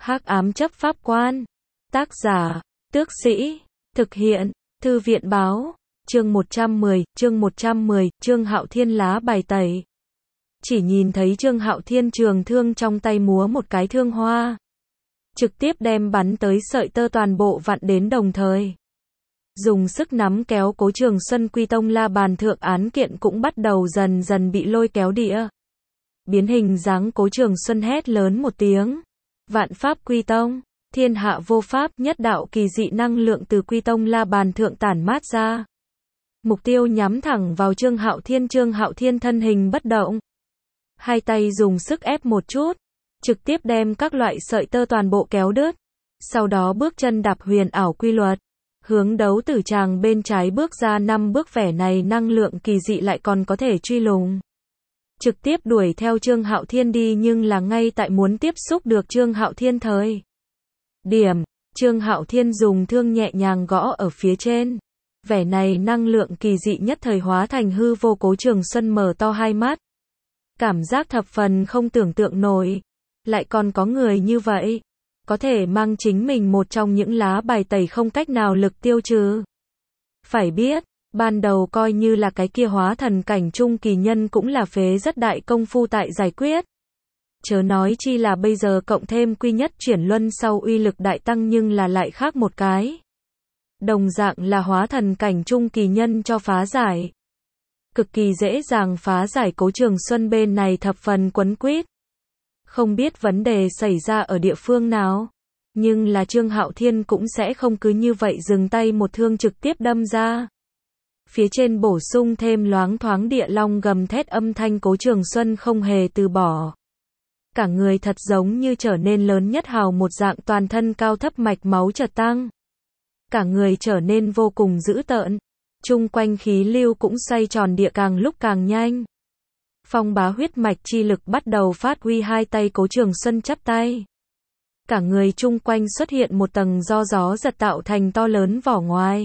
Hắc ám chấp pháp quan. Tác giả, Tước Sĩ. Thực hiện, Thư viện báo. Chương 110, Trương Hạo Thiên lá bài tẩy. Chỉ nhìn thấy Trương Hạo Thiên trường thương trong tay múa một cái thương hoa. Trực tiếp đem bắn tới sợi tơ toàn bộ vặn đến đồng thời. Dùng sức nắm kéo Cố Trường Xuân Quy Tông La Bàn thượng án kiện cũng bắt đầu dần dần bị lôi kéo đĩa. Biến hình dáng Cố Trường Xuân hét lớn một tiếng. Vạn pháp quy tông, thiên hạ vô pháp, nhất đạo kỳ dị năng lượng từ Quy Tông La Bàn thượng tản mát ra. Mục tiêu nhắm thẳng vào Trương Hạo Thiên thân hình bất động. Hai tay dùng sức ép một chút, trực tiếp đem các loại sợi tơ toàn bộ kéo đứt. Sau đó bước chân đạp huyền ảo quy luật. Hướng đấu tử tràng bên trái bước ra 5 bước, vẻ này năng lượng kỳ dị lại còn có thể truy lùng. Trực tiếp đuổi theo Trương Hạo Thiên đi, nhưng là ngay tại muốn tiếp xúc được Trương Hạo Thiên thời điểm, Trương Hạo Thiên dùng thương nhẹ nhàng gõ ở phía trên. Vẻ này năng lượng kỳ dị nhất thời hóa thành hư vô. Cố Trường Xuân mở to hai mắt. Cảm giác thập phần không tưởng tượng nổi. Lại còn có người như vậy. Có thể mang chính mình một trong những lá bài tẩy không cách nào lực tiêu trừ. Phải biết, ban đầu coi như là cái kia hóa thần cảnh trung kỳ nhân cũng là phế rất đại công phu tại giải quyết. Chớ nói chi là bây giờ cộng thêm quy nhất chuyển luân sau uy lực đại tăng, nhưng là lại khác một cái. Đồng dạng là hóa thần cảnh trung kỳ nhân cho phá giải. Cực kỳ dễ dàng phá giải. Cố Trường Xuân bên này thập phần quấn quýt. Không biết vấn đề xảy ra ở địa phương nào. Nhưng là Trương Hạo Thiên cũng sẽ không cứ như vậy dừng tay, một thương trực tiếp đâm ra. Phía trên bổ sung thêm loáng thoáng địa long gầm thét âm thanh. Cố Trường Xuân không hề từ bỏ. Cả người thật giống như trở nên lớn nhất hào một dạng, toàn thân cao thấp mạch máu chợt tăng. Cả người trở nên vô cùng dữ tợn. Chung quanh khí lưu cũng xoay tròn địa càng lúc càng nhanh. Phong bá huyết mạch chi lực bắt đầu phát huy. Hai tay Cố Trường Xuân chắp tay. Cả người chung quanh xuất hiện một tầng do gió giật tạo thành to lớn vỏ ngoài.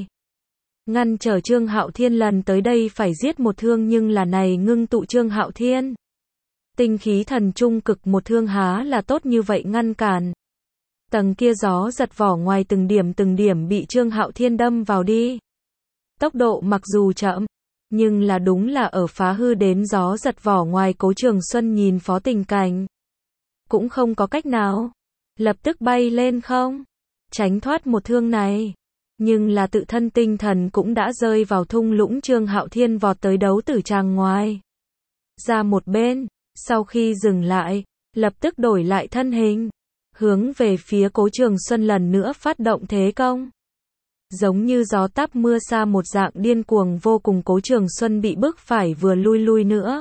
Ngăn trở Trương Hạo Thiên lần tới đây phải giết một thương, nhưng là này ngưng tụ Trương Hạo Thiên. Tinh khí thần trung cực, một thương há là tốt như vậy ngăn cản. Tầng kia gió giật vỏ ngoài từng điểm bị Trương Hạo Thiên đâm vào đi. Tốc độ mặc dù chậm, nhưng là đúng là ở phá hư đến gió giật vỏ ngoài. Cố Trường Xuân nhìn phó tình cảnh. Cũng không có cách nào. Lập tức bay lên không. Tránh thoát một thương này. Nhưng là tự thân tinh thần cũng đã rơi vào thung lũng. Trương Hạo Thiên vọt tới đấu tử tràng ngoài. Ra một bên. Sau khi dừng lại, lập tức đổi lại thân hình. Hướng về phía Cố Trường Xuân lần nữa phát động thế công. Giống như gió táp mưa xa một dạng, điên cuồng vô cùng. Cố Trường Xuân bị bức phải vừa lui nữa.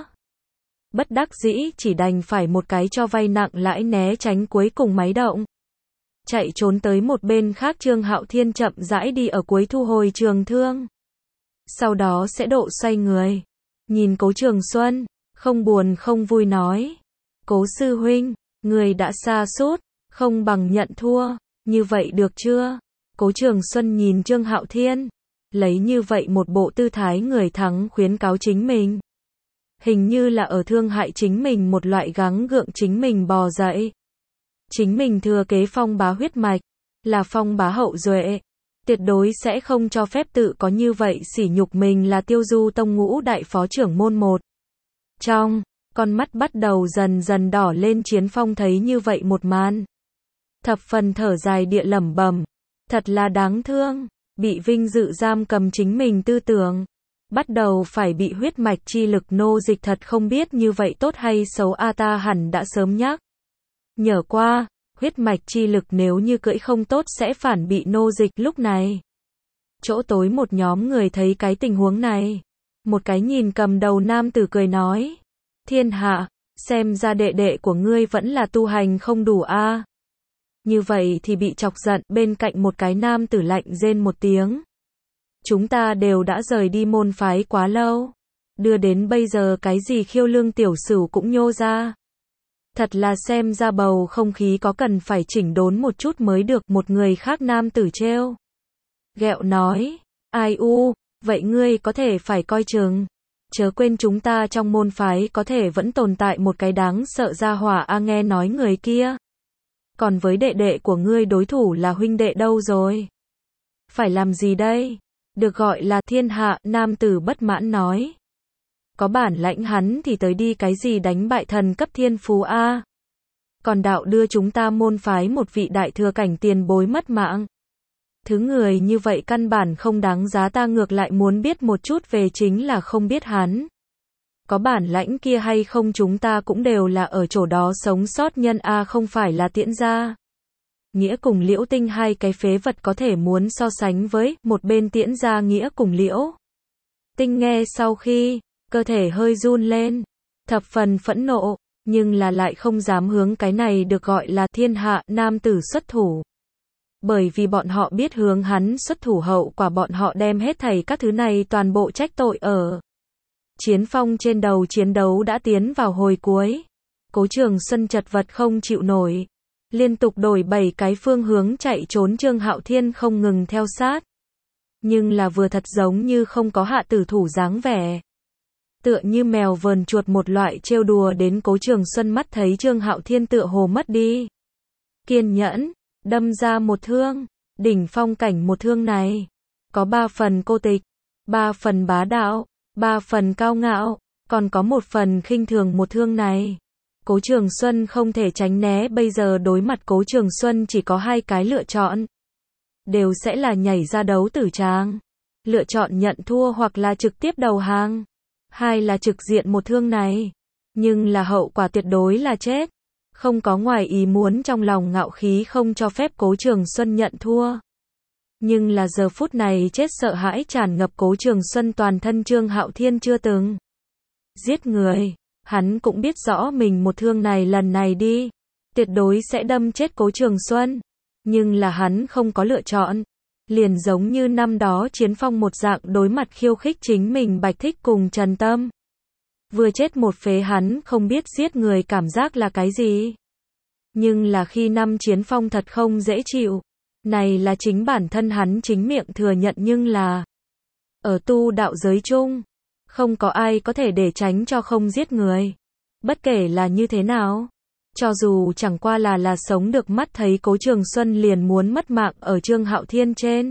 Bất đắc dĩ chỉ đành phải một cái cho vay nặng lãi né tránh, cuối cùng máy động. Chạy trốn tới một bên khác. Trương Hạo Thiên chậm rãi đi ở cuối thu hồi trường thương. Sau đó sẽ độ xoay người. Nhìn Cố Trường Xuân, không buồn không vui nói. Cố sư huynh, người đã sa sút, không bằng nhận thua, như vậy được chưa? Cố Trường Xuân nhìn Trương Hạo Thiên, lấy như vậy một bộ tư thái người thắng khuyến cáo chính mình. Hình như là ở thương hại chính mình, một loại gắng gượng chính mình bò dậy. Chính mình thừa kế phong bá huyết mạch, là phong bá hậu duệ. Tuyệt đối sẽ không cho phép tự có như vậy sỉ nhục mình là Tiêu Du Tông ngũ đại phó trưởng môn một trong. Con mắt bắt đầu dần dần đỏ lên. Chiến Phong thấy như vậy một màn, thập phần thở dài địa lẩm bẩm. Thật là đáng thương, bị vinh dự giam cầm chính mình tư tưởng. Bắt đầu phải bị huyết mạch chi lực nô dịch, thật không biết như vậy tốt hay xấu a. Ta hẳn đã sớm nhắc nhở qua, huyết mạch chi lực nếu như cưỡi không tốt sẽ phản bị nô dịch. Lúc này, chỗ tối một nhóm người thấy cái tình huống này. Một cái nhìn cầm đầu nam tử cười nói. Thiên hạ, xem ra đệ đệ của ngươi vẫn là tu hành không đủ a. Như vậy thì bị chọc giận. Bên cạnh một cái nam tử lạnh rên một tiếng. Chúng ta đều đã rời đi môn phái quá lâu. Đưa đến bây giờ cái gì khiêu lương tiểu sửu cũng nhô ra. Thật là xem ra bầu không khí có cần phải chỉnh đốn một chút mới được. Một người khác nam tử trêu ghẹo nói. Ai u, vậy ngươi có thể phải coi chừng. Chớ quên chúng ta trong môn phái có thể vẫn tồn tại một cái đáng sợ gia hỏa a. Nghe nói người kia Còn với đệ đệ của ngươi đối thủ là huynh đệ đâu rồi? Phải làm gì đây? Được gọi là thiên hạ, nam tử bất mãn nói. Có bản lãnh hắn thì tới đi cái gì đánh bại thần cấp thiên phú a. Còn đạo đưa chúng ta môn phái một vị đại thừa cảnh tiền bối mất mạng. Thứ người như vậy căn bản không đáng giá, ta ngược lại muốn biết một chút về chính là không biết hắn. Có bản lãnh kia hay không chúng ta cũng đều là ở chỗ đó sống sót nhân a, không phải là tiễn gia. Nghĩa cùng Liễu Tinh hai cái phế vật có thể muốn so sánh với, một bên tiễn gia Nghĩa cùng Liễu Tinh nghe sau khi, cơ thể hơi run lên, thập phần phẫn nộ, nhưng là lại không dám hướng cái này được gọi là thiên hạ nam tử xuất thủ. Bởi vì bọn họ biết hướng hắn xuất thủ hậu quả bọn họ đem hết thảy các thứ này toàn bộ trách tội ở. Chiến phong trên đầu, chiến đấu đã tiến vào hồi cuối. Cố Trường Xuân chật vật không chịu nổi. Liên tục đổi 7 cái phương hướng chạy trốn, Trương Hạo Thiên không ngừng theo sát. Nhưng là vừa thật giống như không có hạ tử thủ dáng vẻ. Tựa như mèo vờn chuột một loại trêu đùa đến Cố Trường Xuân, mắt thấy Trương Hạo Thiên tựa hồ mất đi kiên nhẫn, đâm ra một thương. Đỉnh phong cảnh một thương này có 3 phần cô tịch, 3 phần bá đạo, 3 phần cao ngạo, còn có 1 phần khinh thường. Một thương này Cố Trường Xuân không thể tránh né, bây giờ đối mặt Cố Trường Xuân chỉ có 2 cái lựa chọn. Đều sẽ là nhảy ra đấu tử tràng, lựa chọn nhận thua hoặc là trực tiếp đầu hàng. Hai là trực diện một thương này, nhưng là hậu quả tuyệt đối là chết. Không có ngoài ý muốn, trong lòng ngạo khí không cho phép Cố Trường Xuân nhận thua. Nhưng là giờ phút này chết sợ hãi tràn ngập Cố Trường Xuân toàn thân. Trương Hạo Thiên chưa từng giết người, hắn cũng biết rõ mình một thương này lần này đi, tuyệt đối sẽ đâm chết Cố Trường Xuân. Nhưng là hắn không có lựa chọn. Liền giống như năm đó Chiến Phong một dạng, đối mặt khiêu khích chính mình Bạch Thích cùng Trần Tâm. Vừa chết một phế, hắn không biết giết người cảm giác là cái gì. Nhưng là khi năm Chiến Phong thật không dễ chịu. Này là chính bản thân hắn chính miệng thừa nhận, nhưng là ở tu đạo giới chung, không có ai có thể để tránh cho không giết người. Bất kể là như thế nào, cho dù chẳng qua là sống được, mắt thấy Cố Trường Xuân liền muốn mất mạng ở Trương Hạo Thiên trên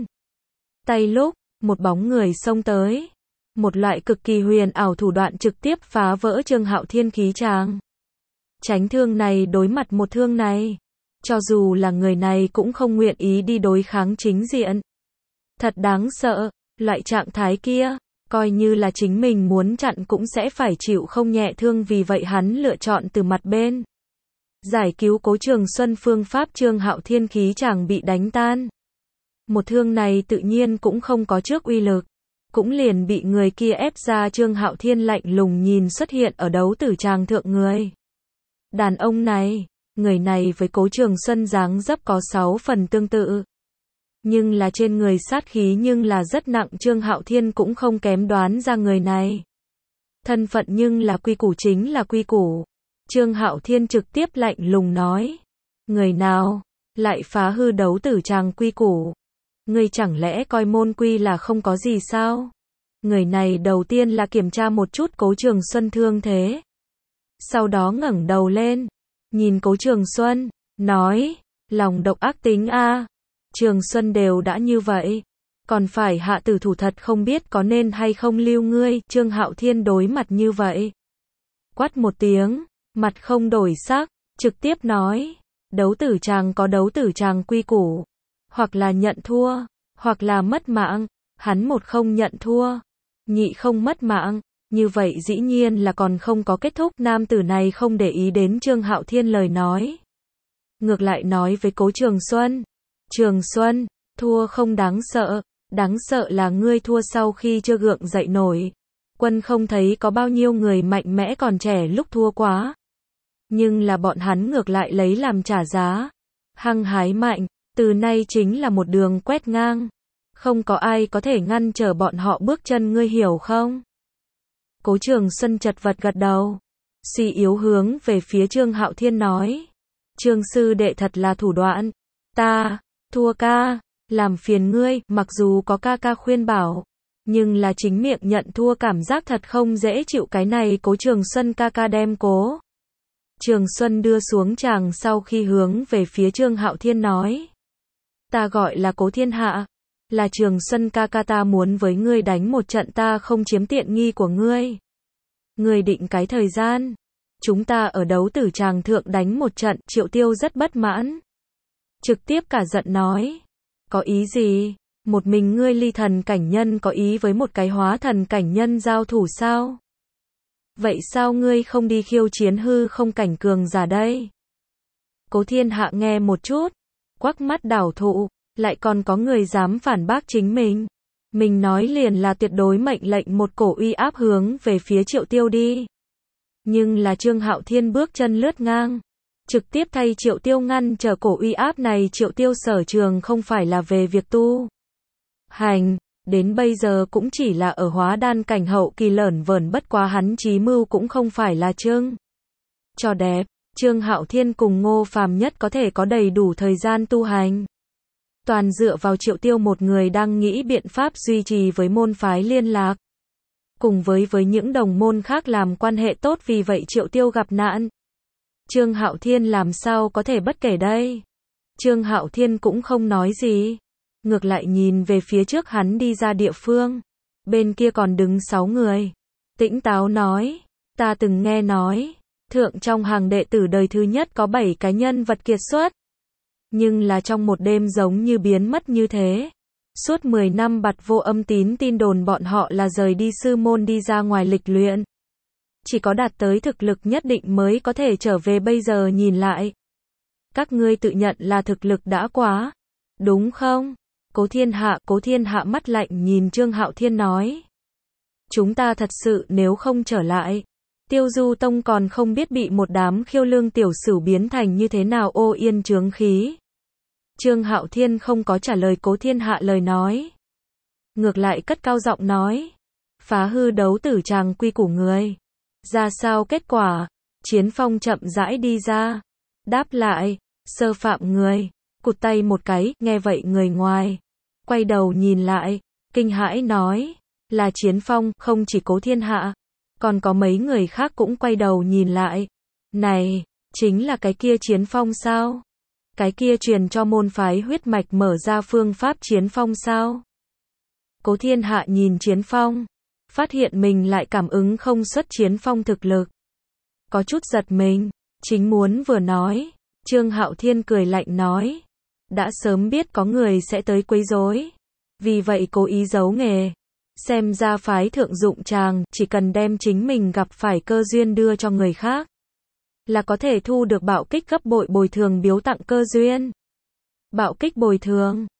tay lúc, một bóng người xông tới. Một loại cực kỳ huyền ảo thủ đoạn trực tiếp phá vỡ Trương Hạo Thiên khí tràng. Tránh thương này đối mặt một thương này, cho dù là người này cũng không nguyện ý đi đối kháng chính diện. Thật đáng sợ, loại trạng thái kia, coi như là chính mình muốn chặn cũng sẽ phải chịu không nhẹ thương, vì vậy hắn lựa chọn từ mặt bên giải cứu Cố Trường Xuân. Phương pháp Trương Hạo Thiên khí chàng bị đánh tan. Một thương này tự nhiên cũng không có trước uy lực, cũng liền bị người kia ép ra. Trương Hạo Thiên lạnh lùng nhìn xuất hiện ở đấu tử tràng thượng người đàn ông này. Người này với Cố Trường Xuân dáng dấp có 6 phần tương tự, nhưng là trên người sát khí nhưng là rất nặng. Trương Hạo Thiên cũng không kém đoán ra người này thân phận, nhưng là quy củ chính là quy củ. Trương Hạo Thiên trực tiếp lạnh lùng nói, người nào lại phá hư đấu tử tràng quy củ? Ngươi chẳng lẽ coi môn quy là không có gì sao? Người này đầu tiên là kiểm tra một chút Cố Trường Xuân thương thế, sau đó ngẩng đầu lên, nhìn Cố Trường Xuân, nói, lòng độc ác tính a. Trường Xuân đều đã như vậy, còn phải hạ tử thủ, thật không biết có nên hay không lưu ngươi. Trương Hạo Thiên đối mặt như vậy, quát một tiếng, mặt không đổi sắc, trực tiếp nói, đấu tử tràng có đấu tử tràng quy củ, hoặc là nhận thua, hoặc là mất mạng. Hắn một không nhận thua, nhị không mất mạng, như vậy dĩ nhiên là còn không có kết thúc. Nam tử này không để ý đến Trương Hạo Thiên lời nói, ngược lại nói với Cố Trường Xuân, Trường Xuân, thua không đáng sợ là ngươi thua sau khi chưa gượng dậy nổi. Quân không thấy có bao nhiêu người mạnh mẽ còn trẻ lúc thua quá, nhưng là bọn hắn ngược lại lấy làm trả giá, hăng hái mạnh, từ nay chính là một đường quét ngang, không có ai có thể ngăn trở bọn họ bước chân, ngươi hiểu không? Cố Trường Xuân chật vật gật đầu, suy yếu hướng về phía Trương Hạo Thiên nói, Trương sư đệ thật là thủ đoạn, ta thua ca, làm phiền ngươi. Mặc dù có ca ca khuyên bảo, nhưng là chính miệng nhận thua cảm giác thật không dễ chịu. Cái này Cố Trường Xuân ca ca đem Cố Trường Xuân đưa xuống chàng sau khi hướng về phía Trương Hạo Thiên nói. Ta gọi là Cố Thiên Hạ. Là Trường Xuân ca ca, ta muốn với ngươi đánh một trận, ta không chiếm tiện nghi của ngươi. Ngươi định cái thời gian. Chúng ta ở đấu tử tràng thượng đánh một trận. Triệu Tiêu rất bất mãn. Trực tiếp cả giận nói. Có ý gì? Một mình ngươi ly thần cảnh nhân có ý với một cái hóa thần cảnh nhân giao thủ sao? Vậy sao ngươi không đi khiêu chiến hư không cảnh cường giả đây? Cố Thiên Hạ nghe một chút, quắc mắt đảo thụ, lại còn có người dám phản bác chính mình. Mình nói liền là tuyệt đối mệnh lệnh một cổ uy áp hướng về phía Triệu Tiêu đi. Nhưng là Trương Hạo Thiên bước chân lướt ngang, trực tiếp thay Triệu Tiêu ngăn trở cổ uy áp này. Triệu Tiêu sở trường không phải là về việc tu hành, đến bây giờ cũng chỉ là ở hóa đan cảnh hậu kỳ lởn vởn, bất quá hắn chí mưu cũng không phải là trưng cho đẹp. Trương Hạo Thiên cùng Ngô Phàm Nhất có thể có đầy đủ thời gian tu hành. Toàn dựa vào Triệu Tiêu một người đang nghĩ biện pháp duy trì với môn phái liên lạc. Cùng với những đồng môn khác làm quan hệ tốt, vì vậy Triệu Tiêu gặp nạn. Trương Hạo Thiên làm sao có thể bất kể đây? Trương Hạo Thiên cũng không nói gì. Ngược lại nhìn về phía trước hắn đi ra địa phương. Bên kia còn đứng 6 người. Tĩnh táo nói. Ta từng nghe nói. Thượng trong hàng đệ tử đời thứ nhất có 7 cái nhân vật kiệt xuất. Nhưng là trong một đêm giống như biến mất như thế. Suốt 10 năm bặt vô âm tín, tin đồn bọn họ là rời đi sư môn đi ra ngoài lịch luyện. Chỉ có đạt tới thực lực nhất định mới có thể trở về, bây giờ nhìn lại. Các ngươi tự nhận là thực lực đã quá. Đúng không? Cố Thiên Hạ mắt lạnh nhìn Trương Hạo Thiên nói. Chúng ta thật sự nếu không trở lại, Tiêu Du Tông còn không biết bị một đám khiêu lương tiểu sửu biến thành như thế nào, ô yên chướng khí. Trương Hạo Thiên không có trả lời Cố Thiên Hạ lời nói. Ngược lại cất cao giọng nói. Phá hư đấu tử tràng quy củ người. Ra sao kết quả? Chiến Phong chậm rãi đi ra. Đáp lại. Sơ phạm người. Cụt tay một cái. Nghe vậy người ngoài quay đầu nhìn lại. Kinh hãi nói. Là Chiến Phong. Không chỉ Cố Thiên Hạ, còn có mấy người khác cũng quay đầu nhìn lại. Này, chính là cái kia Chiến Phong sao? Cái kia truyền cho môn phái huyết mạch mở ra phương pháp Chiến Phong sao? Cố Thiên Hạ nhìn Chiến Phong, phát hiện mình lại cảm ứng không xuất Chiến Phong thực lực. Có chút giật mình, chính muốn vừa nói, Trương Hạo Thiên cười lạnh nói. Đã sớm biết có người sẽ tới quấy rối, vì vậy cố ý giấu nghề. Xem ra phái thượng dụng tràng, chỉ cần đem chính mình gặp phải cơ duyên đưa cho người khác, là có thể thu được bạo kích gấp bội bồi thường biếu tặng cơ duyên. Bạo kích bồi thường.